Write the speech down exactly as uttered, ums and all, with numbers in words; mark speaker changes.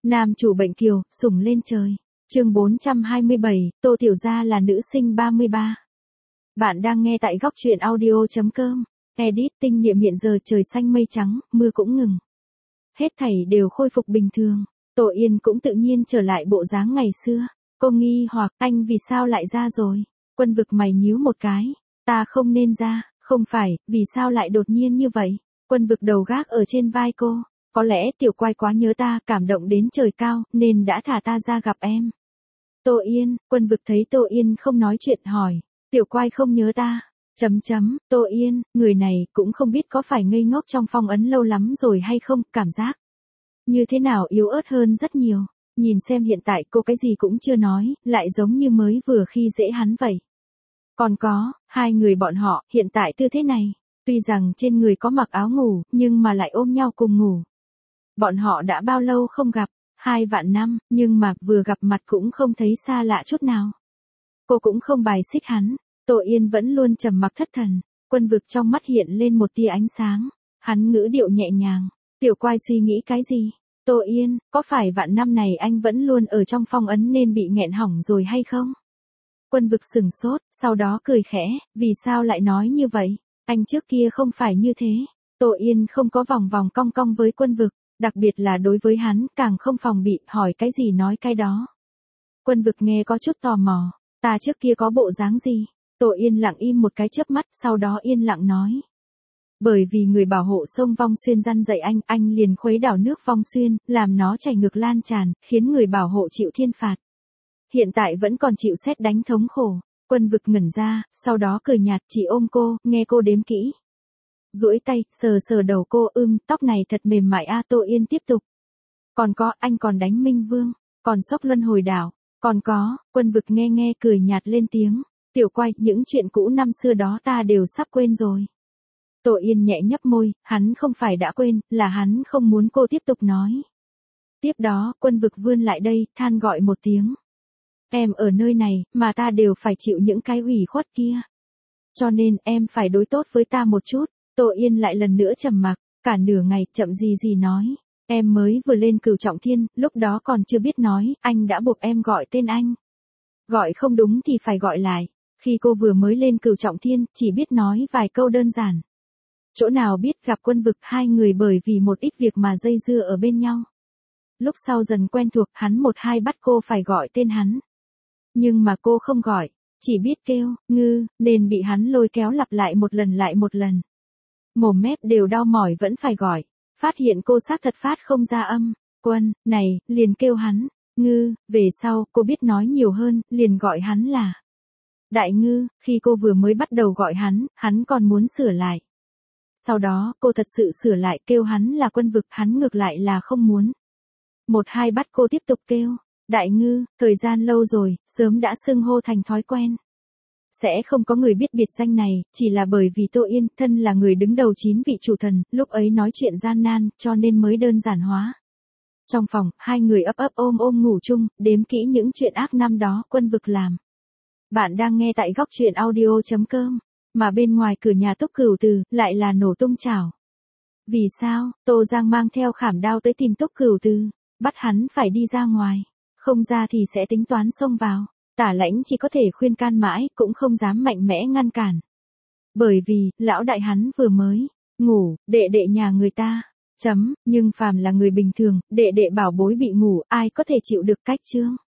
Speaker 1: Nam chủ bệnh kiều, sủng lên trời. Chương bốn trăm hai mươi bảy, Tô Tiểu Gia là nữ sinh ba mươi ba. Bạn đang nghe tại góc truyện audio chấm com. Edit tinh niệm hiện giờ trời xanh mây trắng, mưa cũng ngừng. Hết thảy đều khôi phục bình thường. Tô Yên cũng tự nhiên trở lại bộ dáng ngày xưa. Cô nghi hoặc anh vì sao lại ra rồi. Quân Vực mày nhíu một cái. Ta không nên ra, không phải, vì sao lại đột nhiên như vậy. Quân Vực đầu gác ở trên vai cô. Có lẽ Tiểu Quai quá nhớ ta, cảm động đến trời cao, nên đã thả ta ra gặp em. Tô Yên, Quân Vực thấy Tô Yên không nói chuyện hỏi. Tiểu Quai không nhớ ta. Chấm chấm, Tô Yên, người này cũng không biết có phải ngây ngốc trong phong ấn lâu lắm rồi hay không, cảm giác như thế nào yếu ớt hơn rất nhiều. Nhìn xem hiện tại cô cái gì cũng chưa nói, lại giống như mới vừa khi dễ hắn vậy. Còn có, hai người bọn họ, hiện tại tư thế này, tuy rằng trên người có mặc áo ngủ, nhưng mà lại ôm nhau cùng ngủ. Bọn họ đã bao lâu không gặp, hai vạn năm, nhưng mà vừa gặp mặt cũng không thấy xa lạ chút nào. Cô cũng không bài xích hắn, Tô Yên vẫn luôn trầm mặc thất thần, Quân Vực trong mắt hiện lên một tia ánh sáng, hắn ngữ điệu nhẹ nhàng, Tiểu Quai suy nghĩ cái gì? Tô Yên, có phải vạn năm này anh vẫn luôn ở trong phong ấn nên bị nghẹn hỏng rồi hay không? Quân Vực sừng sốt, sau đó cười khẽ, vì sao lại nói như vậy? Anh trước kia không phải như thế. Tô Yên không có vòng vòng cong cong với Quân Vực, đặc biệt là đối với hắn, càng không phòng bị, hỏi cái gì nói cái đó. Quân Vực nghe có chút tò mò, ta trước kia có bộ dáng gì? Tô Yên lặng im một cái chớp mắt, sau đó yên lặng nói. Bởi vì người bảo hộ sông Vong Xuyên răn dạy anh, anh liền khuấy đảo nước Vong Xuyên, làm nó chảy ngược lan tràn, khiến người bảo hộ chịu thiên phạt. Hiện tại vẫn còn chịu sét đánh thống khổ. Quân Vực ngẩn ra, sau đó cười nhạt, chỉ ôm cô, nghe cô đếm kỹ. Duỗi tay, sờ sờ đầu cô, ưm, tóc này thật mềm mại a. Tô Yên tiếp tục. Còn có, anh còn đánh Minh Vương, còn sốc luân hồi đảo, còn có, Quân Vực nghe nghe cười nhạt lên tiếng. Tiểu Quai, những chuyện cũ năm xưa đó ta đều sắp quên rồi. Tô Yên nhẹ nhấp môi, hắn không phải đã quên, là hắn không muốn cô tiếp tục nói. Tiếp đó, Quân Vực vươn lại đây, than gọi một tiếng. Em ở nơi này, mà ta đều phải chịu những cái ủy khuất kia. Cho nên, em phải đối tốt với ta một chút. Tô Yên lại lần nữa trầm mặc, cả nửa ngày, chậm gì gì nói. Em mới vừa lên Cửu Trọng Thiên, lúc đó còn chưa biết nói, anh đã buộc em gọi tên anh. Gọi không đúng thì phải gọi lại. Khi cô vừa mới lên Cửu Trọng Thiên, chỉ biết nói vài câu đơn giản. Chỗ nào biết gặp Quân Vực, hai người bởi vì một ít việc mà dây dưa ở bên nhau. Lúc sau dần quen thuộc, hắn một hai bắt cô phải gọi tên hắn. Nhưng mà cô không gọi, chỉ biết kêu, ngư, nên bị hắn lôi kéo lặp lại một lần lại một lần. Mồm mép đều đau mỏi vẫn phải gọi, phát hiện cô xác thật phát không ra âm, Quân, này, liền kêu hắn, ngư, về sau, cô biết nói nhiều hơn, liền gọi hắn là Đại Ngư. Khi cô vừa mới bắt đầu gọi hắn, hắn còn muốn sửa lại. Sau đó, cô thật sự sửa lại kêu hắn là Quân Vực, hắn ngược lại là không muốn. Một hai bắt cô tiếp tục kêu, Đại Ngư, thời gian lâu rồi, sớm đã xưng hô thành thói quen. Sẽ không có người biết biệt danh này, chỉ là bởi vì Tô Yên, thân là người đứng đầu chín vị chủ thần, lúc ấy nói chuyện gian nan, cho nên mới đơn giản hóa. Trong phòng, hai người ấp ấp ôm ôm ngủ chung, đếm kỹ những chuyện ác năm đó Quân Vực làm. Bạn đang nghe tại góc truyện audio chấm com, mà bên ngoài cửa nhà Túc Cửu Từ, lại là nổ tung chảo. Vì sao, Tô Giang mang theo khảm đao tới tìm Túc Cửu Từ, bắt hắn phải đi ra ngoài, không ra thì sẽ tính toán xông vào. Tả Lãnh chỉ có thể khuyên can mãi, cũng không dám mạnh mẽ ngăn cản. Bởi vì, lão đại hắn vừa mới ngủ, đệ đệ nhà người ta. Chấm, nhưng phàm là người bình thường, đệ đệ bảo bối bị ngủ, ai có thể chịu được cách chứ?